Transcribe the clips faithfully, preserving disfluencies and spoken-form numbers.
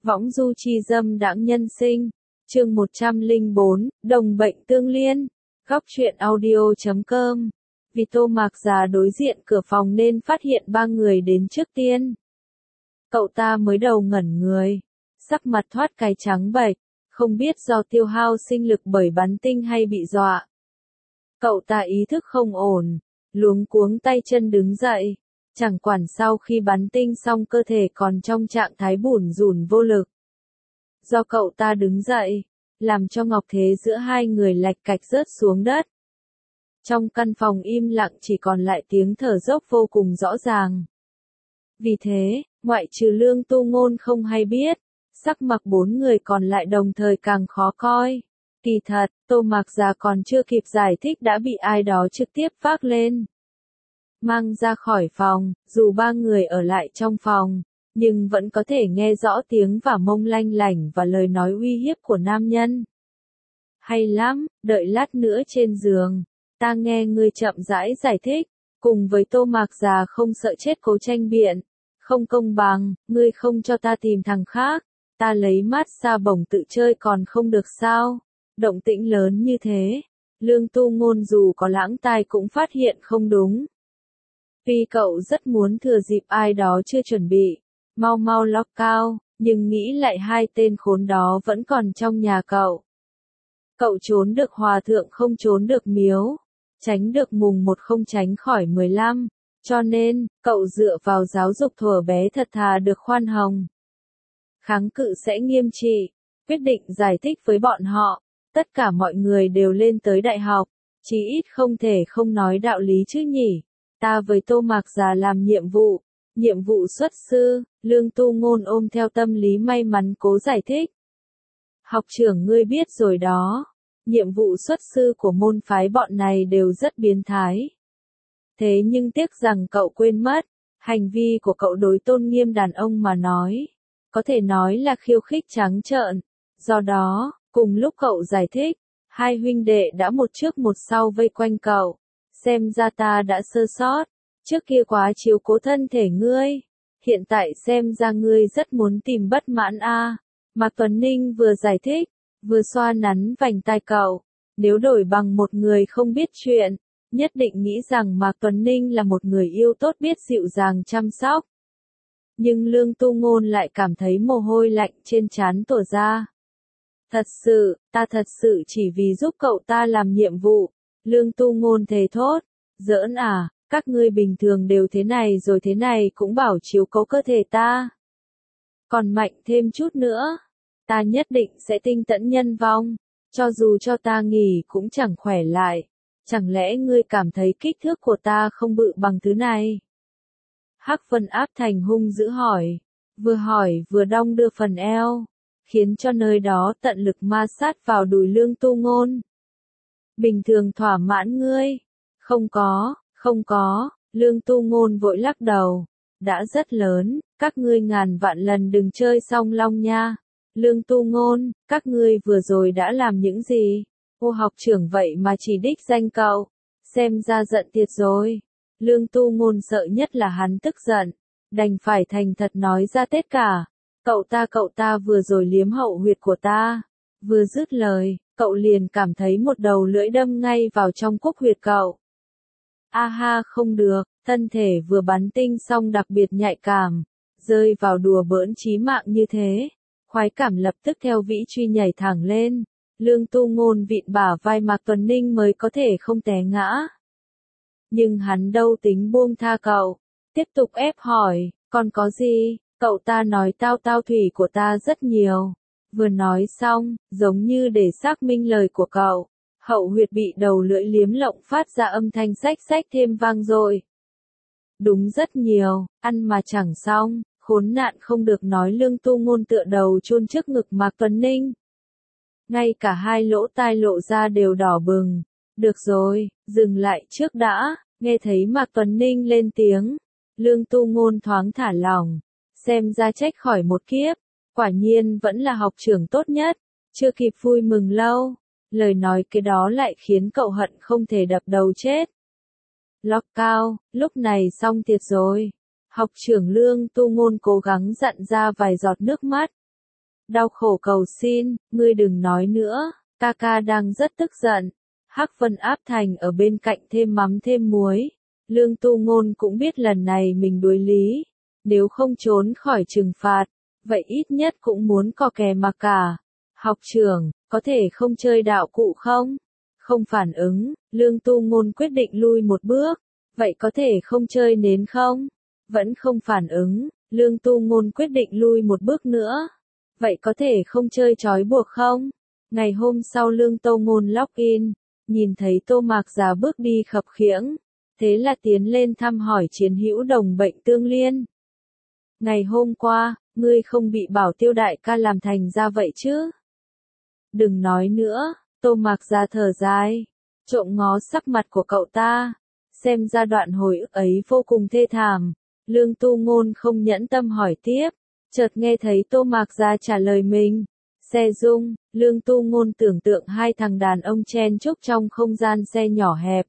Võng du chi dâm đãng nhân sinh, chương một trăm lẻ bốn, đồng bệnh tương liên, góc truyện audio chấm com. Vì Tô Mạc già đối diện cửa phòng nên phát hiện ba người đến trước tiên. Cậu ta mới đầu ngẩn người, sắc mặt thoát cái trắng bệch, không biết do tiêu hao sinh lực bởi bắn tinh hay bị dọa. Cậu ta ý thức không ổn, luống cuống tay chân đứng dậy, chẳng quản sau khi bắn tinh xong cơ thể còn trong trạng thái bủn rủn vô lực. Do cậu ta đứng dậy, làm cho ngọc thế giữa hai người lạch cạch rớt xuống đất. Trong căn phòng im lặng chỉ còn lại tiếng thở dốc vô cùng rõ ràng. Vì thế, ngoại trừ Lương Tu Ngôn không hay biết, sắc mặt bốn người còn lại đồng thời càng khó coi. Kỳ thật, Tô Mạc già còn chưa kịp giải thích đã bị ai đó trực tiếp vác lên, mang ra khỏi phòng. Dù ba người ở lại trong phòng, nhưng vẫn có thể nghe rõ tiếng và mông lanh lảnh và lời nói uy hiếp của nam nhân. Hay lắm, đợi lát nữa trên giường, ta nghe ngươi chậm rãi giải thích. Cùng với Tô Mạc già không sợ chết cố tranh biện, không công bằng, ngươi không cho ta tìm thằng khác, ta lấy mát xa bổng tự chơi còn không được sao? Động tĩnh lớn như thế, Lương Tu Ngôn dù có lãng tai cũng phát hiện không đúng. Tuy cậu rất muốn thừa dịp ai đó chưa chuẩn bị, mau mau lock cao, nhưng nghĩ lại hai tên khốn đó vẫn còn trong nhà cậu. Cậu trốn được hòa thượng không trốn được miếu, tránh được mùng một không tránh khỏi mười lăm, cho nên, cậu dựa vào giáo dục thuở bé thật thà được khoan hồng. Kháng cự sẽ nghiêm trị, quyết định giải thích với bọn họ, tất cả mọi người đều lên tới đại học, chí ít không thể không nói đạo lý chứ nhỉ. Ta với Tô Mạc già làm nhiệm vụ, nhiệm vụ xuất sư. Lương Tu Ngôn ôm theo tâm lý may mắn cố giải thích. Học trưởng ngươi biết rồi đó, nhiệm vụ xuất sư của môn phái bọn này đều rất biến thái. Thế nhưng tiếc rằng cậu quên mất, hành vi của cậu đối tôn nghiêm đàn ông mà nói, có thể nói là khiêu khích trắng trợn. Do đó, cùng lúc cậu giải thích, hai huynh đệ đã một trước một sau vây quanh cậu. Xem ra ta đã sơ sót, trước kia quá chiếu cố thân thể ngươi, hiện tại xem ra ngươi rất muốn tìm bất mãn a. À. Mạc Tuấn Ninh vừa giải thích, vừa xoa nắn vành tai cậu. Nếu đổi bằng một người không biết chuyện, nhất định nghĩ rằng Mạc Tuấn Ninh là một người yêu tốt biết dịu dàng chăm sóc. Nhưng Lương Tu Ngôn lại cảm thấy mồ hôi lạnh trên trán tỏa ra. Thật sự, ta thật sự chỉ vì giúp cậu ta làm nhiệm vụ. Lương Tu Ngôn thề thốt, giỡn à, các ngươi bình thường đều thế này rồi thế này cũng bảo chiếu cố cơ thể ta. Còn mạnh thêm chút nữa, ta nhất định sẽ tinh tấn nhân vong, cho dù cho ta nghỉ cũng chẳng khỏe lại. Chẳng lẽ ngươi cảm thấy kích thước của ta không bự bằng thứ này? Hắc Vân áp thành hung dữ hỏi, vừa hỏi vừa đong đưa phần eo, khiến cho nơi đó tận lực ma sát vào đùi Lương Tu Ngôn. Bình thường thỏa mãn ngươi? Không có, không có. Lương Tu Ngôn vội lắc đầu. Đã rất lớn, các ngươi ngàn vạn lần đừng chơi song long nha. Lương Tu Ngôn, các ngươi vừa rồi đã làm những gì? Ô học trưởng vậy mà chỉ đích danh cậu, xem ra giận tiệt rồi. Lương Tu Ngôn sợ nhất là hắn tức giận, đành phải thành thật nói ra tất cả. Cậu ta cậu ta vừa rồi liếm hậu huyệt của ta. Vừa dứt lời, cậu liền cảm thấy một đầu lưỡi đâm ngay vào trong cúc huyệt cậu. A ha không được, thân thể vừa bắn tinh xong đặc biệt nhạy cảm, rơi vào đùa bỡn chí mạng như thế. Khoái cảm lập tức theo vĩ truy nhảy thẳng lên. Lương Tu Ngôn vịn bả vai Mạc Tuấn Ninh mới có thể không té ngã. Nhưng hắn đâu tính buông tha cậu, tiếp tục ép hỏi, còn có gì? Cậu ta nói tao tao thủy của ta rất nhiều. Vừa nói xong, giống như để xác minh lời của cậu, hậu huyệt bị đầu lưỡi liếm lộng phát ra âm thanh xách xách thêm vang dội. Đúng rất nhiều, ăn mà chẳng xong, khốn nạn không được nói. Lương Tu Ngôn tựa đầu chôn trước ngực Mạc Tuấn Ninh. Ngay cả hai lỗ tai lộ ra đều đỏ bừng. Được rồi, dừng lại trước đã. Nghe thấy Mạc Tuấn Ninh lên tiếng, Lương Tu Ngôn thoáng thả lỏng. Xem ra trách khỏi một kiếp, quả nhiên vẫn là học trưởng tốt nhất. Chưa kịp vui mừng lâu, lời nói cái đó lại khiến cậu hận không thể đập đầu chết. Lock cao, lúc này xong tiệt rồi. Học trưởng Lương Tu Ngôn cố gắng dặn ra vài giọt nước mắt. đau khổ cầu xin, ngươi đừng nói nữa, ca ca đang rất tức giận. Hắc Vân áp thành ở bên cạnh thêm mắm thêm muối. Lương Tu Ngôn cũng biết lần này mình đuối lý, nếu không trốn khỏi trừng phạt, vậy ít nhất cũng muốn co kè mà cả. Học trưởng, có thể không chơi đạo cụ không? Không phản ứng, Lương Tu Ngôn quyết định lui một bước. Vậy có thể không chơi nến không? Vẫn không phản ứng, Lương Tu Ngôn quyết định lui một bước nữa. Vậy có thể không chơi trói buộc không? Ngày hôm sau Lương Tu Ngôn login, nhìn thấy Tô Mạc Già bước đi khập khiễng, thế là tiến lên thăm hỏi chiến hữu đồng bệnh Tương Liên. Ngày hôm qua, ngươi không bị Bảo Tiêu đại ca làm thành ra vậy chứ? Đừng nói nữa, Tô Mạc Già thở dài, trộm ngó sắc mặt của cậu ta, xem ra đoạn hồi ức ấy vô cùng thê thảm. Lương Tu Ngôn không nhẫn tâm hỏi tiếp, chợt nghe thấy Tô Mạc Già trả lời mình. Xe rung, Lương Tu Ngôn tưởng tượng hai thằng đàn ông chen chúc trong không gian xe nhỏ hẹp.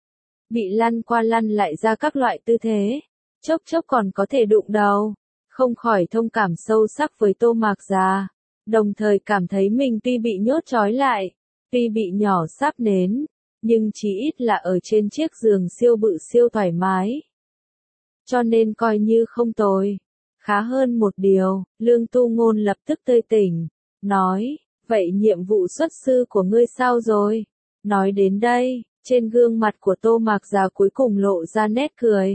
Bị lăn qua lăn lại ra các loại tư thế, chốc chốc còn có thể đụng đầu, không khỏi thông cảm sâu sắc với Tô Mạc Già, đồng thời cảm thấy mình tuy bị nhốt trói lại, tuy bị nhỏ sáp nến, nhưng chí ít là ở trên chiếc giường siêu bự siêu thoải mái. Cho nên coi như không tồi. Khá hơn một điều, Lương Tu Ngôn lập tức tươi tỉnh, nói, vậy nhiệm vụ xuất sư của ngươi sao rồi? Nói đến đây, trên gương mặt của Tô Mạc Già cuối cùng lộ ra nét cười.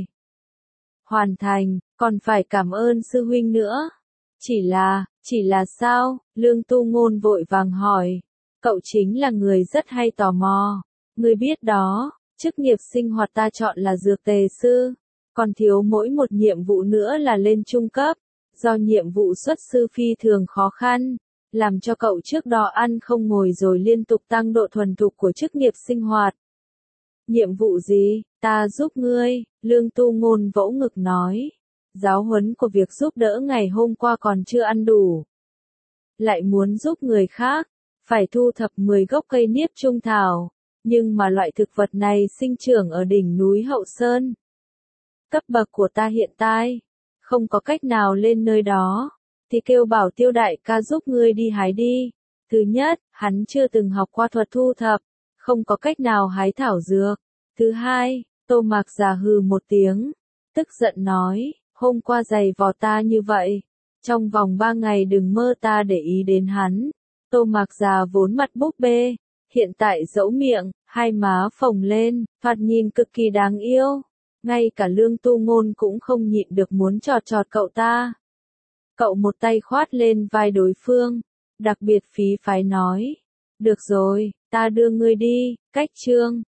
Hoàn thành, còn phải cảm ơn sư huynh nữa. Chỉ là, chỉ là sao? Lương Tu Ngôn vội vàng hỏi. Cậu chính là người rất hay tò mò. Ngươi biết đó, chức nghiệp sinh hoạt ta chọn là dược tề sư. Còn thiếu mỗi một nhiệm vụ nữa là lên trung cấp. Do nhiệm vụ xuất sư phi thường khó khăn, làm cho cậu trước đó ăn không ngồi rồi liên tục tăng độ thuần thục của chức nghiệp sinh hoạt. Nhiệm vụ gì? Ta giúp ngươi, Lương Tu Ngôn vỗ ngực nói. Giáo huấn của việc giúp đỡ ngày hôm qua còn chưa ăn đủ. Lại muốn giúp người khác, phải thu thập mười gốc cây niếp trung thảo, nhưng mà loại thực vật này sinh trưởng ở đỉnh núi Hậu Sơn. Cấp bậc của ta hiện tại, không có cách nào lên nơi đó, thì kêu Bảo Tiêu đại ca giúp ngươi đi hái đi. Thứ nhất, hắn chưa từng học qua thuật thu thập, không có cách nào hái thảo dược. Thứ hai, Tô Mạc Già hừ một tiếng, tức giận nói, hôm qua giày vò ta như vậy, trong vòng ba ngày đừng mơ ta để ý đến hắn. Tô Mạc Già vốn mặt búp bê, hiện tại dẫu miệng, hai má phồng lên, thoạt nhìn cực kỳ đáng yêu. Ngay cả Lương Tu Ngôn cũng không nhịn được muốn chọt chọt cậu ta. Cậu một tay khoát lên vai đối phương, đặc biệt phí phái nói. Được rồi, ta đưa ngươi đi, cách chương.